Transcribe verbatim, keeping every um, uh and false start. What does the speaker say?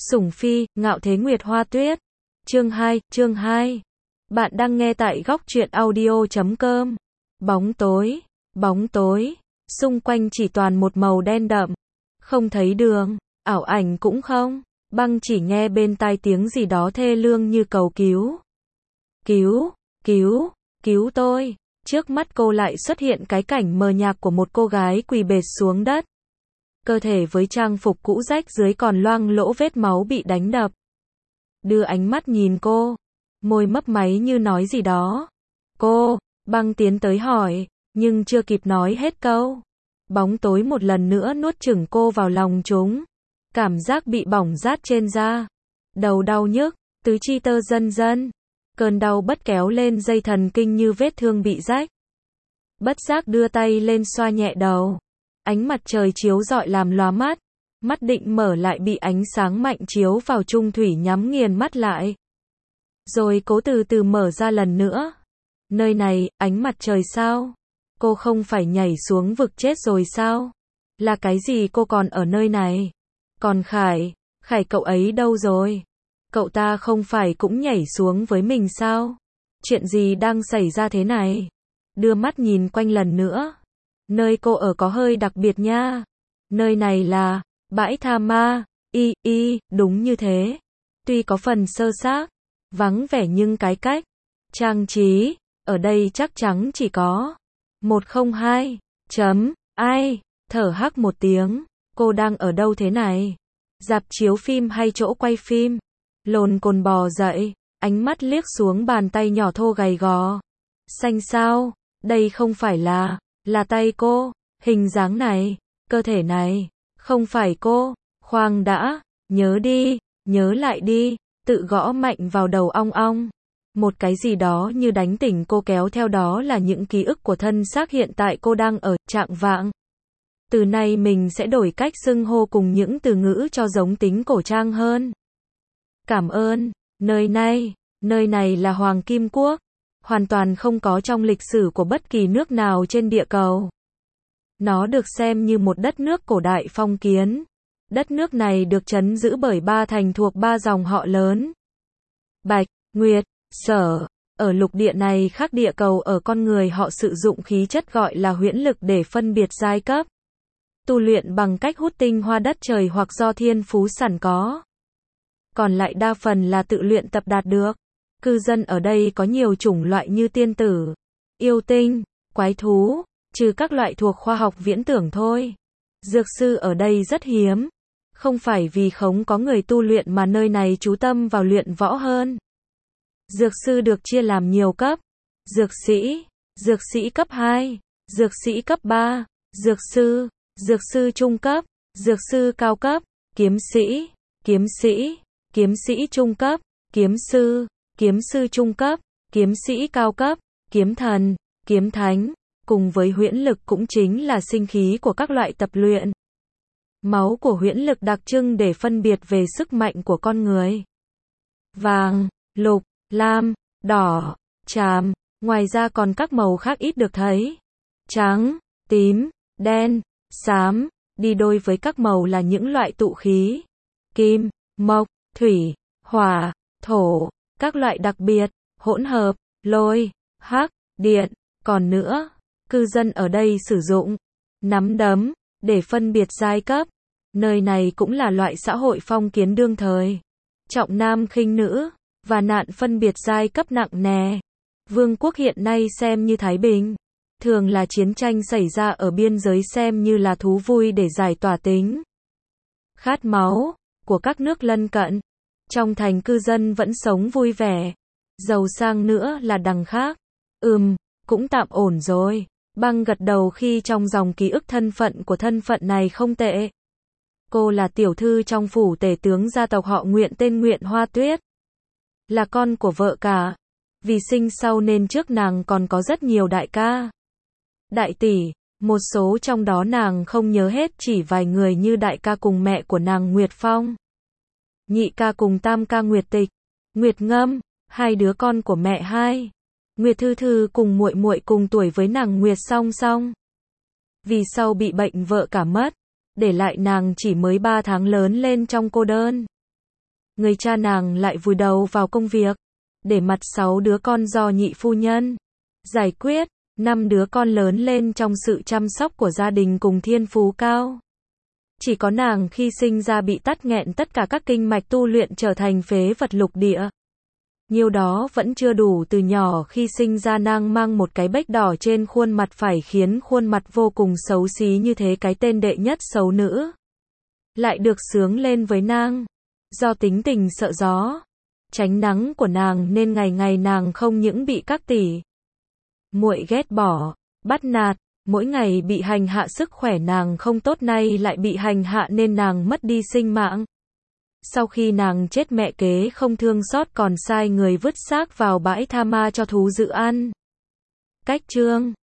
Sủng Phi, Ngạo Thế Nguyệt Hoa Tuyết. Chương hai, chương hai. Bạn đang nghe tại góc truyện audio chấm com. Bóng tối, bóng tối, xung quanh chỉ toàn một màu đen đậm. Không thấy đường, ảo ảnh cũng không. Băng chỉ nghe bên tai tiếng gì đó thê lương như cầu cứu. Cứu, cứu, cứu tôi. Trước mắt cô lại xuất hiện cái cảnh mờ nhạt của một cô gái quỳ bệt xuống đất. Cơ thể với trang phục cũ rách dưới còn loang lỗ vết máu bị đánh đập. Đưa ánh mắt nhìn cô, môi mấp máy như nói gì đó. Cô, Băng tiến tới hỏi, nhưng chưa kịp nói hết câu. Bóng tối một lần nữa nuốt chửng cô vào lòng chúng. Cảm giác bị bỏng rát trên da. Đầu đau nhức, tứ chi tơ dần dần. Cơn đau bất kéo lên dây thần kinh như vết thương bị rách. Bất giác đưa tay lên xoa nhẹ đầu. Ánh mặt trời chiếu rọi làm lóa mắt. Mắt định mở lại bị ánh sáng mạnh chiếu vào trung thủy nhắm nghiền mắt lại. Rồi cố từ từ mở ra lần nữa. Nơi này, ánh mặt trời sao? Cô không phải nhảy xuống vực chết rồi sao? Là cái gì cô còn ở nơi này? Còn Khải, Khải cậu ấy đâu rồi? Cậu ta không phải cũng nhảy xuống với mình sao? Chuyện gì đang xảy ra thế này? Đưa mắt nhìn quanh lần nữa. Nơi cô ở có hơi đặc biệt nha. Nơi này là bãi tha ma. Y, y, đúng như thế. Tuy có phần sơ xác, vắng vẻ nhưng cái cách trang trí ở đây chắc chắn chỉ có một không hai. Chấm, ai, thở hắc một tiếng. Cô đang ở đâu thế này? Rạp chiếu phim hay chỗ quay phim? Lồn cồn bò dậy, ánh mắt liếc xuống bàn tay nhỏ thô gầy gò. Xanh sao? Đây không phải là, là tay cô, hình dáng này, cơ thể này, không phải cô, khoan đã, nhớ đi, nhớ lại đi, tự gõ mạnh vào đầu ong ong. Một cái gì đó như đánh tỉnh cô, kéo theo đó là những ký ức của thân xác hiện tại cô đang ở trạng vạng. Từ nay mình sẽ đổi cách xưng hô cùng những từ ngữ cho giống tính cổ trang hơn. Cảm ơn, nơi này, nơi này là Hoàng Kim Quốc. Hoàn toàn không có trong lịch sử của bất kỳ nước nào trên địa cầu. Nó được xem như một đất nước cổ đại phong kiến. Đất nước này được trấn giữ bởi ba thành thuộc ba dòng họ lớn. Bạch, Nguyệt, Sở. Ở lục địa này khác địa cầu ở con người họ sử dụng khí chất gọi là huyễn lực để phân biệt giai cấp. Tu luyện bằng cách hút tinh hoa đất trời hoặc do thiên phú sẵn có. Còn lại đa phần là tự luyện tập đạt được. Cư dân ở đây có nhiều chủng loại như tiên tử, yêu tinh, quái thú, trừ các loại thuộc khoa học viễn tưởng thôi. Dược sư ở đây rất hiếm. Không phải vì không có người tu luyện mà nơi này chú tâm vào luyện võ hơn. Dược sư được chia làm nhiều cấp. Dược sĩ, dược sĩ cấp hai, dược sĩ cấp ba, dược sư, dược sư trung cấp, dược sư cao cấp, kiếm sĩ, kiếm sĩ, kiếm sĩ trung cấp, kiếm sư, kiếm sư trung cấp, kiếm sĩ cao cấp, kiếm thần, kiếm thánh, cùng với huyễn lực cũng chính là sinh khí của các loại tập luyện. Máu của huyễn lực đặc trưng để phân biệt về sức mạnh của con người. Vàng, lục, lam, đỏ, tràm, ngoài ra còn các màu khác ít được thấy. Trắng, tím, đen, xám, đi đôi với các màu là những loại tụ khí. Kim, mộc, thủy, hỏa, thổ, các loại đặc biệt, hỗn hợp, lôi, hắc, điện. Còn nữa, cư dân ở đây sử dụng nắm đấm để phân biệt giai cấp. Nơi này cũng là loại xã hội phong kiến đương thời. Trọng nam khinh nữ và nạn phân biệt giai cấp nặng nề. Vương quốc hiện nay xem như thái bình. Thường là chiến tranh xảy ra ở biên giới xem như là thú vui để giải tỏa tính khát máu của các nước lân cận. Trong thành cư dân vẫn sống vui vẻ. Giàu sang nữa là đằng khác. Ừm, cũng tạm ổn rồi. Băng gật đầu khi trong dòng ký ức thân phận của thân phận này không tệ. Cô là tiểu thư trong phủ tể tướng gia tộc họ Nguyện tên Nguyện Hoa Tuyết. Là con của vợ cả. Vì sinh sau nên trước nàng còn có rất nhiều đại ca, đại tỷ. Một số trong đó nàng không nhớ hết, chỉ vài người như đại ca cùng mẹ của nàng Nguyệt Phong, nhị ca cùng tam ca Nguyệt Tịch, Nguyệt Ngâm, hai đứa con của mẹ hai. Nguyệt Thư Thư cùng muội muội cùng tuổi với nàng Nguyệt Song Song. Vì sau bị bệnh vợ cả mất, để lại nàng chỉ mới ba tháng lớn lên trong cô đơn. người cha nàng lại vùi đầu vào công việc, để mặt sáu đứa con do nhị phu nhân giải quyết, năm đứa con lớn lên trong sự chăm sóc của gia đình cùng thiên phú cao. Chỉ có nàng khi sinh ra bị tắc nghẽn tất cả các kinh mạch tu luyện trở thành phế vật lục địa. Nhiêu đó vẫn chưa đủ, từ nhỏ khi sinh ra nàng mang một cái bếch đỏ trên khuôn mặt phải khiến khuôn mặt vô cùng xấu xí như thế, cái tên đệ nhất xấu nữ lại được xướng lên với nàng. Do tính tình sợ gió, tránh nắng của nàng nên ngày ngày nàng không những bị các tỷ muội ghét bỏ, bắt nạt, mỗi ngày bị hành hạ, sức khỏe nàng không tốt, nay lại bị hành hạ nên nàng mất đi sinh mạng. Sau khi nàng chết, mẹ kế không thương xót còn sai người vứt xác vào bãi tha ma cho thú dữ ăn. Cách chương